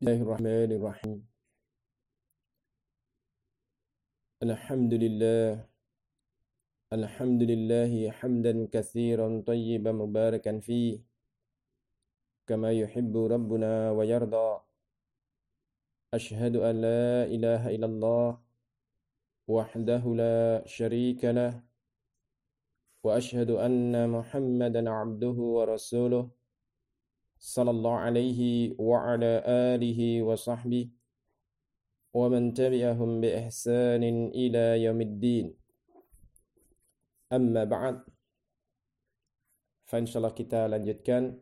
Bismillahirrahmanirrahim. Alhamdulillahi hamdan katsiran tayyiban mubarakan fi kama yuhibbu rabbuna wa yarda. Ashhadu an la ilaha illallah wahdahu la syarika lah wa ashhadu anna Muhammadan abduhu wa rasuluh sallallahu alaihi wa ala alihi wa sahbihi wa man tabi'ahum bi ihsanin ila yaumiddin. Amma ba'd. Fa insyaallah kita lanjutkan.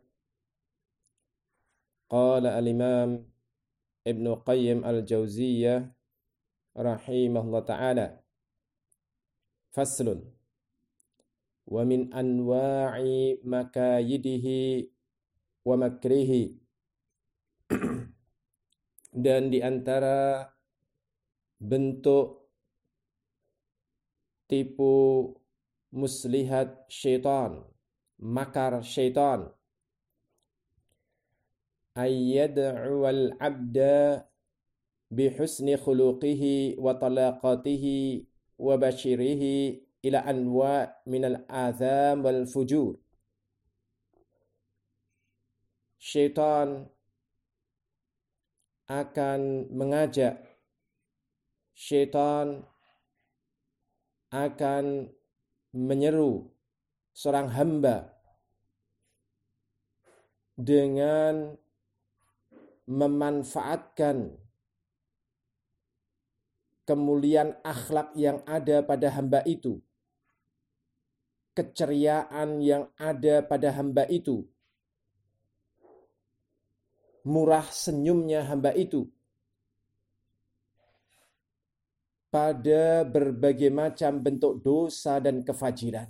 Qala al-Imam Ibn Qayyim al-Jauziyah rahimahullah ta'ala. Faslun. Wa min anwa'i makayidihi wa makrihi. Dan di antara bentuk tipu muslihat syaitan, makar syaitan, ayyad'u al-'abda bihusni khuluqihi wa talaqatihi wa bashirihi ila anwa' minal atham wal fujur. Syaitan akan mengajak, syaitan akan menyeru seorang hamba dengan memanfaatkan kemuliaan akhlak yang ada pada hamba itu, keceriaan yang ada pada hamba itu, murah senyumnya hamba itu pada berbagai macam bentuk dosa dan kefajiran.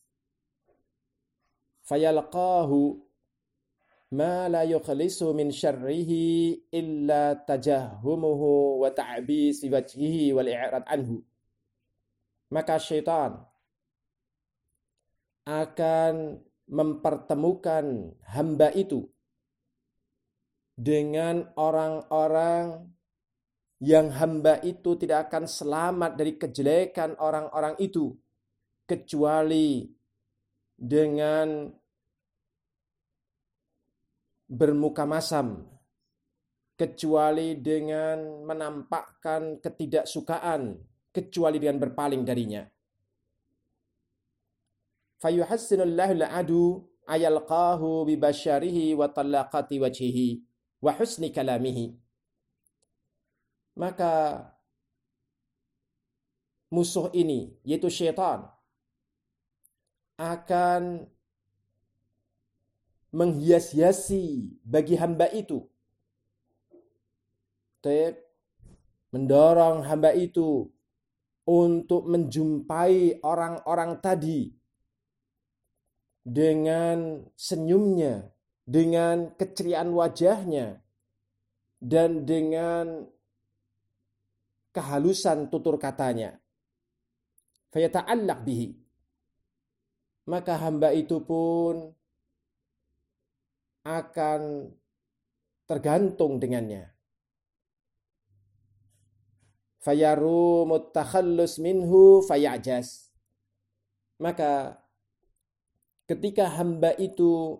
Fayalqahu ma la yukhlisu min syarrihi illa tajahhumuhu wa ta'bisi wajhihi wal i'rad anhu. Maka syaitan akan mempertemukan hamba itu dengan orang-orang yang hamba itu tidak akan selamat dari kejelekan orang-orang itu kecuali dengan bermuka masam, kecuali dengan menampakkan ketidaksukaan, kecuali dengan berpaling darinya. Fayuhassinullahu al-adu ayalqahu bi basyarihi wa talaqati wajhihi wa husni kalamihi. Maka musuh ini, yaitu syaitan, akan menghias-hiasi bagi hamba itu, mendorong hamba itu untuk menjumpai orang-orang tadi dengan senyumnya, dengan keceriaan wajahnya, dan dengan kehalusan tutur katanya. Fayata'allaq bihi. Maka hamba itu pun akan tergantung dengannya. Fayarumut takhallus minhu fayajaz. Maka ketika hamba itu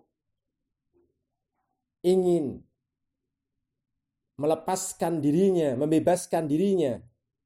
ingin melepaskan dirinya, membebaskan dirinya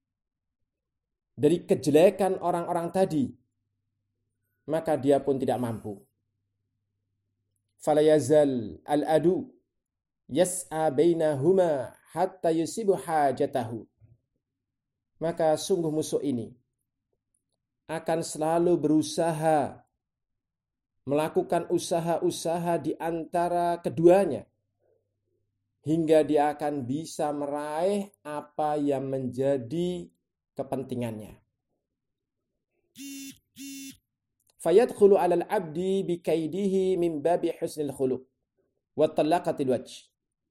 dari kejelekan orang-orang tadi, maka dia pun tidak mampu. Fala yazal al-adu yas'a bainahuma hatta yusibu hajatahu. Maka sungguh musuh ini akan selalu berusaha melakukan usaha-usaha di antara keduanya hingga dia akan bisa meraih apa yang menjadi kepentingannya. Fayadkhulu 'alal 'abdi bikaidihi min babi husnil khuluq wa talaqatil wajh.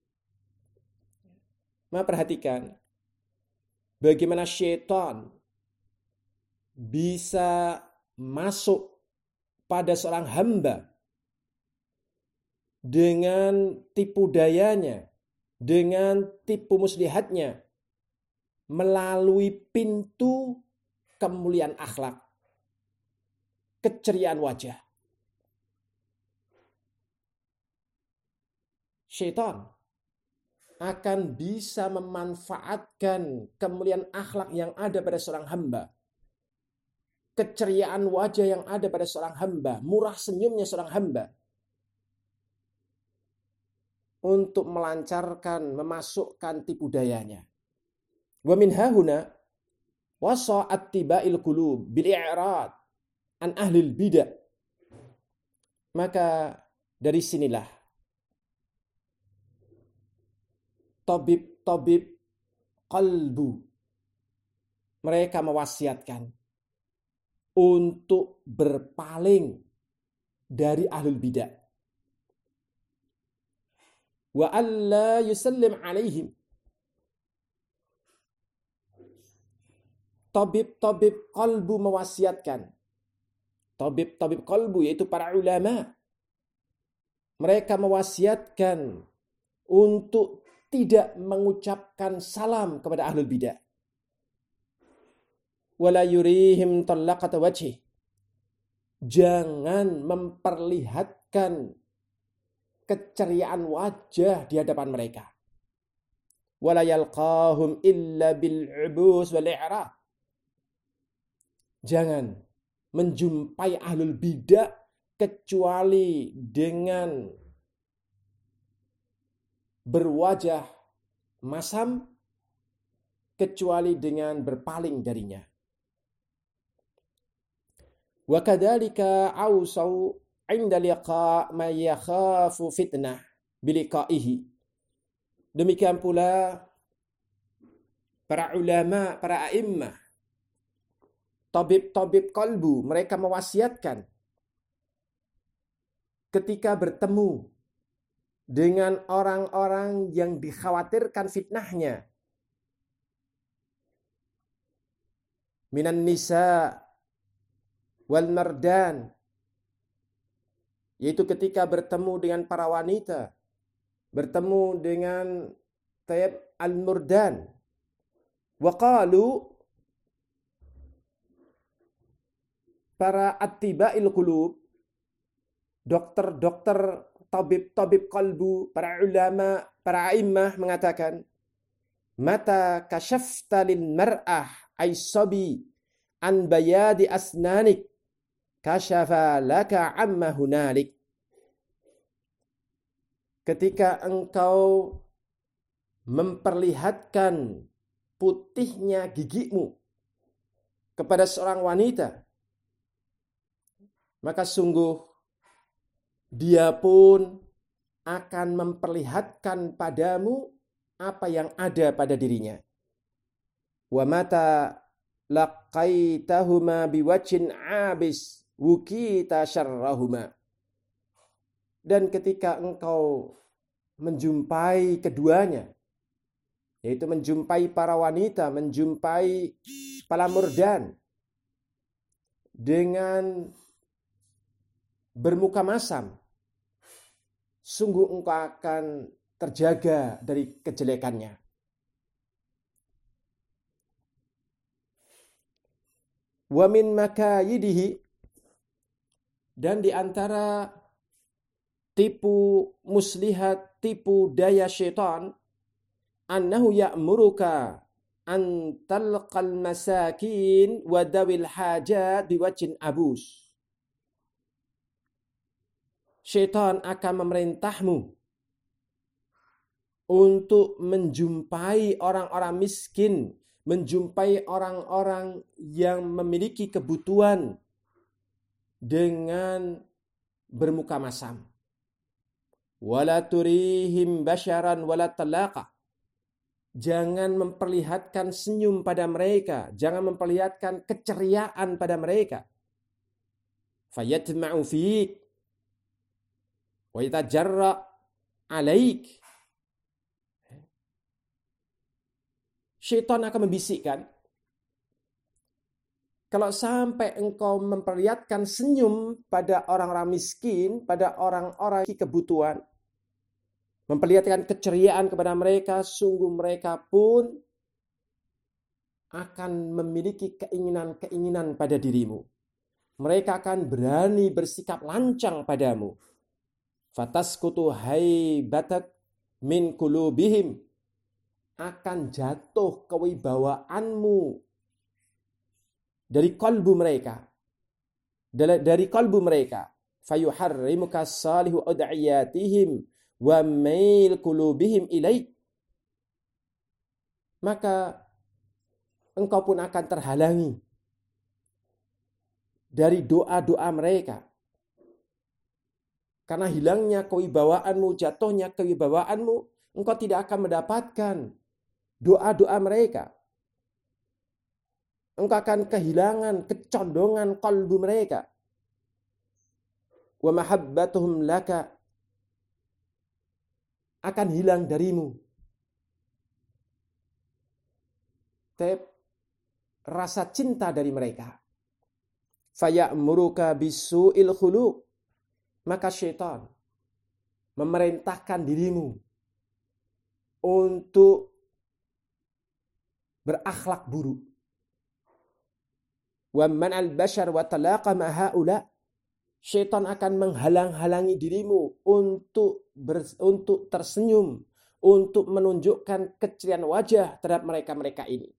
Maka perhatikan bagaimana syaitan bisa masuk pada seorang hamba dengan tipu dayanya, dengan tipu muslihatnya melalui pintu kemuliaan akhlak, keceriaan wajah. Syaitan akan bisa memanfaatkan kemuliaan akhlak yang ada pada seorang hamba, keceriaan wajah yang ada pada seorang hamba, murah senyumnya seorang hamba, untuk melancarkan, memasukkan tipu dayanya. Wa min hahuna wasa attiba'il qulub bil i'rad an ahlil bidah. Maka dari sinilah tabib qalbu mereka mewasiatkan untuk berpaling dari ahlul bidah. Wa alla yusallim alaihim. Tabib qalbu mewasiatkan. Tabib qalbu yaitu para ulama. Mereka mewasiatkan untuk tidak mengucapkan salam kepada ahlul bidah. Wala yurihim talaqata wajhi. Jangan memperlihatkan keceriaan wajah di hadapan mereka. Wala yalqahum illa bil ubus wal i'rad. Jangan menjumpai ahlul bidah kecuali dengan berwajah masam, kecuali dengan berpaling darinya. Wa kadzalika ausau 'inda liqa ma yakhafu fitnah biliqaihi. Demikian pula para ulama, para a'immah, tabib qalbu, mereka mewasiatkan ketika bertemu dengan orang-orang yang dikhawatirkan fitnahnya, minan nisa wal mardan, yaitu ketika bertemu dengan para wanita, bertemu dengan tayyib al-murdan. Wa qalu, para attiba'il qulub, dokter-dokter, tabib qalbu, para ulama, para a'immah mengatakan, mata kasyafta lil mar'ah aisabi an bayadi asnanik kasyafa laka amma hunalik. Ketika engkau memperlihatkan putihnya gigimu kepada seorang wanita, maka sungguh dia pun akan memperlihatkan padamu apa yang ada pada dirinya. Wa mata laqaitahuma biwajhin abis wukita syarrahuma. Dan ketika engkau menjumpai keduanya, yaitu menjumpai para wanita, menjumpai para murdan dengan bermuka masam, sungguh engkau akan terjaga dari kejelekannya. Wa min makayidihi, dan di antara tipu muslihat, tipu daya syaitan, annahu ya'muruka an talqal masakin wa dawil hajat biwajhin abus. Syaitan akan memerintahmu untuk menjumpai orang-orang miskin, menjumpai orang-orang yang memiliki kebutuhan dengan bermuka masam. Wala turihim basyaran wala talaqa. Jangan memperlihatkan senyum pada mereka, jangan memperlihatkan keceriaan pada mereka. Fayatma'u fiik wa yatajarra alaik. Syaitan akan membisikkan, kalau sampai engkau memperlihatkan senyum pada orang-orang miskin, pada orang-orang kebutuhan, memperlihatkan keceriaan kepada mereka, sungguh mereka pun akan memiliki keinginan-keinginan pada dirimu. Mereka akan berani bersikap lancang padamu. Fataskutu haibatak min kulubihim, akan jatuh kewibawaanmu dari kalbu mereka. Fayuharrimuka salihu ud'iyatihim wa mail kulubihim ilaik. Maka engkau pun akan terhalangi dari doa-doa mereka. Karena hilangnya kewibawaanmu, jatuhnya kewibawaanmu, engkau tidak akan mendapatkan doa-doa mereka. Engkau akan kehilangan kecondongan kalbu mereka. Wa mahabbatuhum laka, akan hilang darimu rasa cinta dari mereka. Faya'muruka bisu'il khuluq, maka syaitan memerintahkan dirimu untuk berakhlak buruk. Wa man'al bashar wa talaqa ma haula, syaitan akan menghalang-halangi dirimu untuk tersenyum, untuk menunjukkan keceriaan wajah terhadap mereka-mereka ini.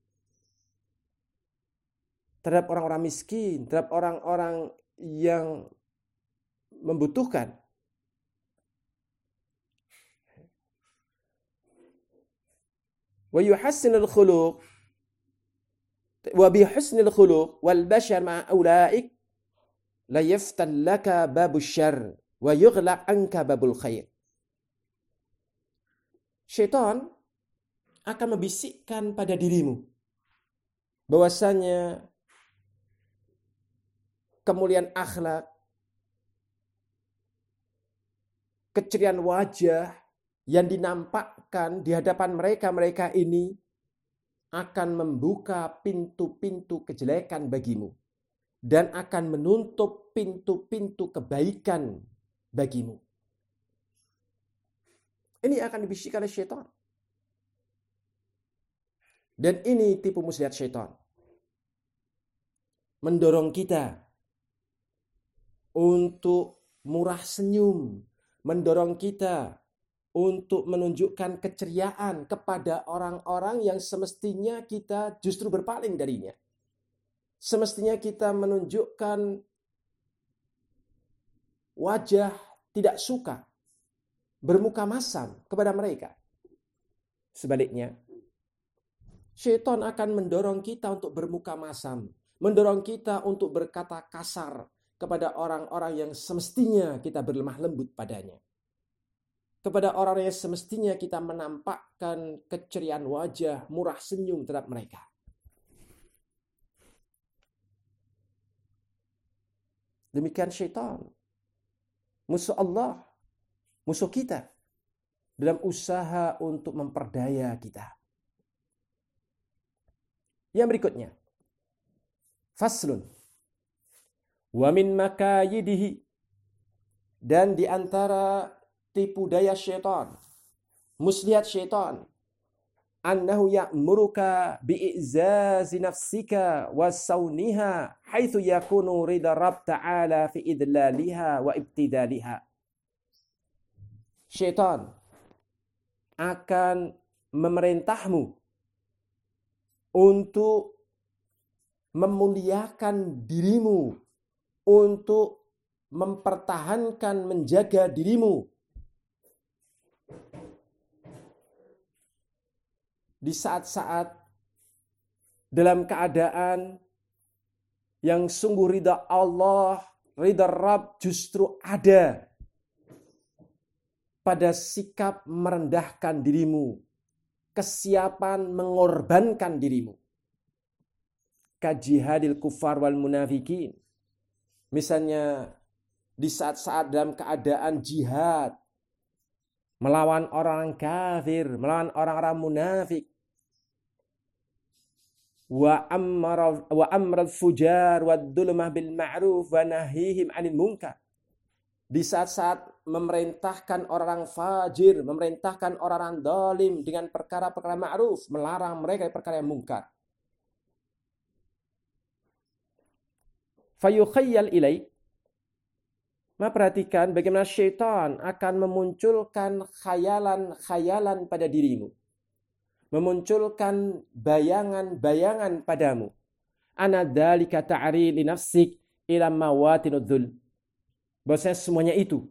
Terhadap orang-orang miskin, terhadap orang-orang yang membutuhkan. Wa yuhassinul khuluq wa bihusnil khuluq wal bashar ma'a ulaik la yaftan laka babus syarr wa yughlaq anka babul khair. Syaitan akan membisikkan pada dirimu bahwasanya kemuliaan akhlak, keceriaan wajah yang dinampakkan di hadapan mereka ini akan membuka pintu-pintu kejelekan bagimu dan akan menutup pintu-pintu kebaikan bagimu. Ini akan dibisikkan oleh syaitan. Dan ini tipu muslihat syaitan. Mendorong kita untuk murah senyum, mendorong kita untuk menunjukkan keceriaan kepada orang-orang yang semestinya kita justru berpaling darinya. Semestinya kita menunjukkan wajah tidak suka, bermuka masam kepada mereka. Sebaliknya, syaitan akan mendorong kita untuk bermuka masam, mendorong kita untuk berkata kasar kepada orang-orang yang semestinya kita berlemah lembut padanya. Kepada orang yang semestinya kita menampakkan keceriaan wajah, murah senyum terhadap mereka. Demikian syaitan, musuh Allah, musuh kita, dalam usaha untuk memperdaya kita. Yang berikutnya, faslun, wa min makayidihi, dan di antara tipu daya syaitan, muslihat syaitan, annahu ya'muruka bi'izazi nafsika wa sauniha haitsu yakunu ridha Rabb ta'ala fi idlaliha wa ibtidaliha. Syaitan akan memerintahmu untuk memuliakan dirimu, untuk mempertahankan, menjaga dirimu di saat-saat dalam keadaan yang sungguh ridha Allah, ridha Rabb justru ada pada sikap merendahkan dirimu, kesiapan mengorbankan dirimu. Kajihadil kufar wal munafikin. Misalnya di saat-saat dalam keadaan jihad, melawan orang kafir, melawan orang-orang munafik. Wa amral fujar wa dhulmah bil ma'ruf wa nahihim 'anil munkar. Di saat-saat memerintahkan orang fajir, memerintahkan orang zalim dengan perkara-perkara ma'ruf, melarang mereka dari perkara yang mungkar. Fayukhayyal ilaik. Maka perhatikan bagaimana syaitan akan memunculkan khayalan-khayalan pada dirimu. Memunculkan bayangan-bayangan padamu. Ana dzalika ta'ri li nafsik ila mawatinudzul. Bahwasanya semuanya itu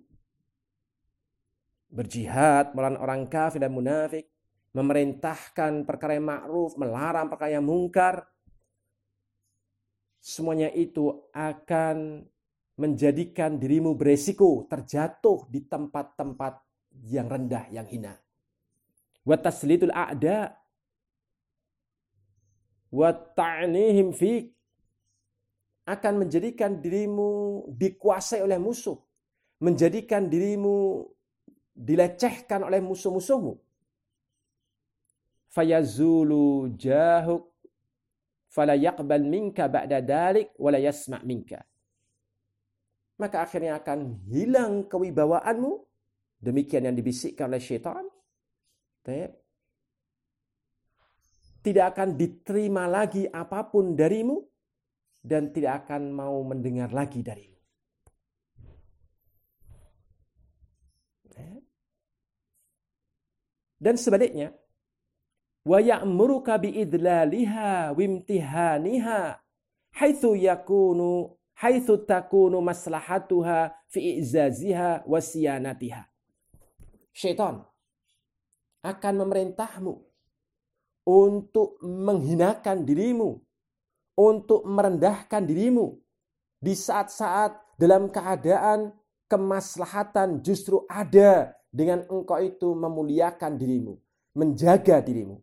berjihad melawan orang kafir dan munafik, memerintahkan perkara yang ma'ruf, melarang perkara yang mungkar. Semuanya itu akan menjadikan dirimu beresiko terjatuh di tempat-tempat yang rendah, yang hina. Wa taslitul a'da wa ta'nihim fik, akan menjadikan dirimu dikuasai oleh musuh, menjadikan dirimu dilecehkan oleh musuh-musuhmu. Fayazulu jahuk fala yaqbal minka ba'da dalik wala yasma' minka. Maka akhirnya akan hilang kewibawaanmu. Demikian yang dibisikkan oleh syaitan. Tidak akan diterima lagi apapun darimu dan tidak akan mau mendengar lagi darimu. Dan sebaliknya, wa ya'muruka biidlaliha wimtihaniha haitsu takunu maslahatuha fi izaziha wa siyanatiha. Syaitan akan memerintahmu untuk menghinakan dirimu, untuk merendahkan dirimu di saat-saat dalam keadaan kemaslahatan justru ada dengan engkau itu memuliakan dirimu, menjaga dirimu.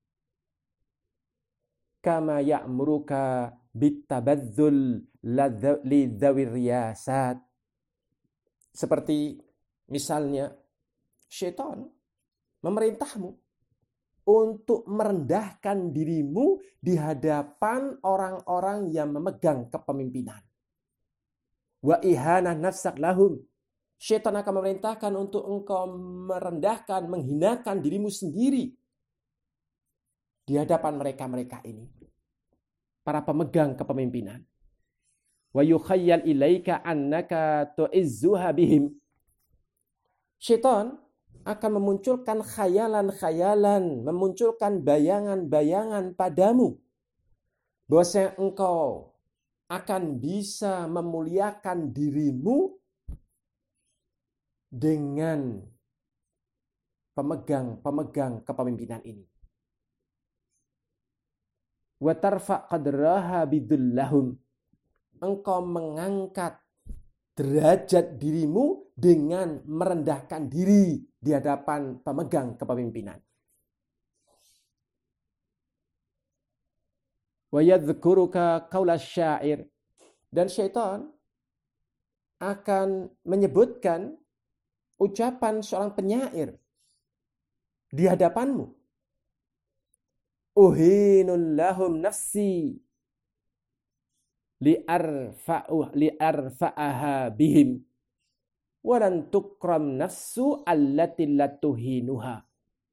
Kama ya'muruka bitabadzul lidzawir riyasat. Seperti misalnya syaitan memerintahmu untuk merendahkan dirimu di hadapan orang-orang yang memegang kepemimpinan. Wa ihana nafsak lahum. Syaitan akan memerintahkan untuk engkau merendahkan, menghinakan dirimu sendiri di hadapan mereka-mereka ini, para pemegang kepemimpinan. Wa yukhayyal ilaika annaka tu'izzuha bihim. Syaitan akan memunculkan khayalan-khayalan, memunculkan bayangan-bayangan padamu bahwasanya engkau akan bisa memuliakan dirimu dengan pemegang kepemimpinan ini. Wa tarfa qadraha bidullahum. Engkau mengangkat derajat dirimu dengan merendahkan diri di hadapan pemegang kepemimpinan. Wa yadhkuruka qaula syair. Dan syaitan akan menyebutkan ucapan seorang penyair di hadapanmu. Uhinul lahum nafsi li'arfa'aha bihim walan tukram nafsu allati latuhinuha.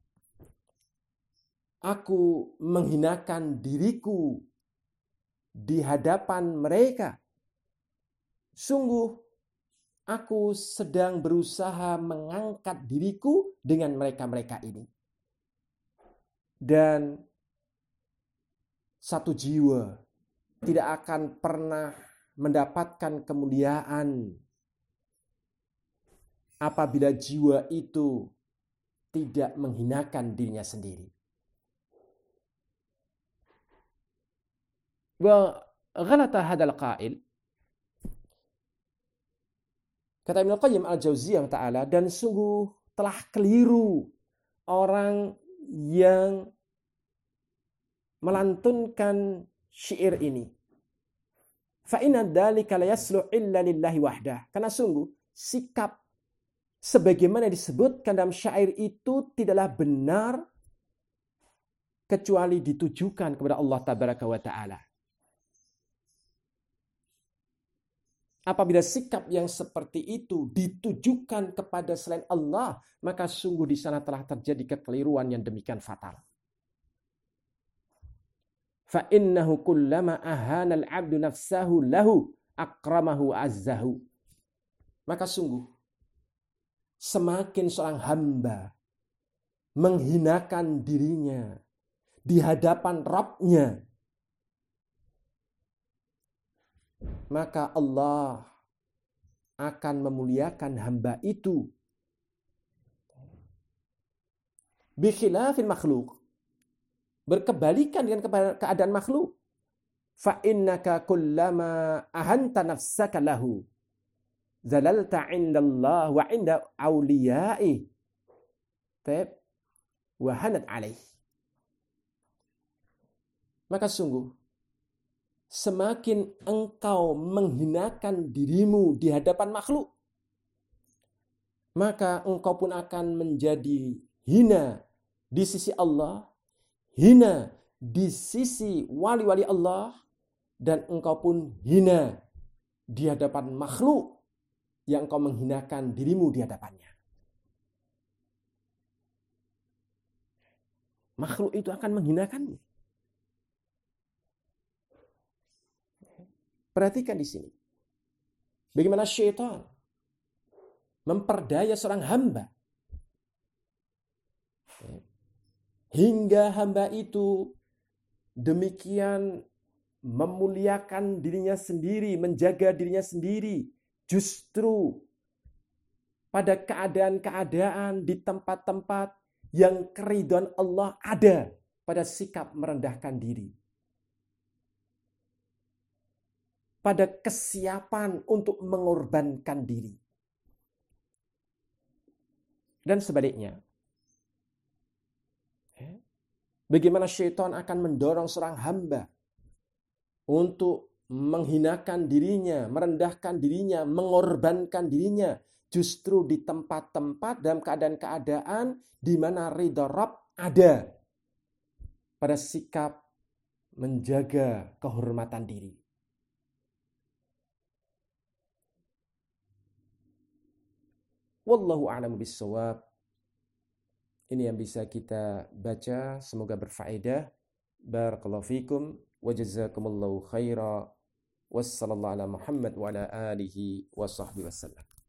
Aku menghinakan diriku di hadapan mereka. Sungguh aku sedang berusaha mengangkat diriku dengan mereka-mereka ini. Dan satu jiwa tidak akan pernah mendapatkan kemuliaan apabila jiwa itu tidak menghinakan dirinya sendiri. Wa ghalata hadzal qail. Kata Ibnu Qayyim al-Jauziyah ta'ala, dan sungguh telah keliru orang yang melantunkan syair ini. Fa inna dzalika la yaslu illa lillahi wahdah. Karena sungguh sikap sebagaimana disebutkan dalam syair itu tidaklah benar kecuali ditujukan kepada Allah tabaraka wa taala. Apabila sikap yang seperti itu ditujukan kepada selain Allah, maka sungguh di sana telah terjadi kekeliruan yang demikian fatal. Fa innahu kullama ahana al-'abdu nafsahu lahu akramahu azzahu. Maka sungguh semakin seorang hamba menghinakan dirinya di hadapan Rabb-Nya, maka Allah akan memuliakan hamba itu. Bi khilafil makhluk, berkebalikan dengan keadaan makhluk. Fa innaka kullama ahanta nafsaka lahu zalalta 'indallah wa 'inda awliya'i wa hanat 'alaih. Maka sungguh semakin engkau menghinakan dirimu di hadapan makhluk, maka engkau pun akan menjadi hina di sisi Allah, hina di sisi wali-wali Allah, dan engkau pun hina di hadapan makhluk yang engkau menghinakan dirimu di hadapannya. Makhluk itu akan menghinakannya. Perhatikan di sini. Bagaimana syaitan memperdaya seorang hamba. Hingga hamba itu demikian memuliakan dirinya sendiri, menjaga dirinya sendiri. Justru pada keadaan-keadaan di tempat-tempat yang keridhaan Allah ada pada sikap merendahkan diri. Pada kesiapan untuk mengorbankan diri. Dan sebaliknya, bagaimana syaitan akan mendorong seorang hamba untuk menghinakan dirinya, merendahkan dirinya, mengorbankan dirinya, justru di tempat-tempat dalam keadaan-keadaan di mana ridha Rabb ada pada sikap menjaga kehormatan diri. Wallahu a'lamu bissawab. Ini yang bisa kita baca, semoga berfaedah. Barakallahu fikum wa jazakumullahu khaira. Wassallallahu ala Muhammad wa ala alihi wa sahbihi wasallam.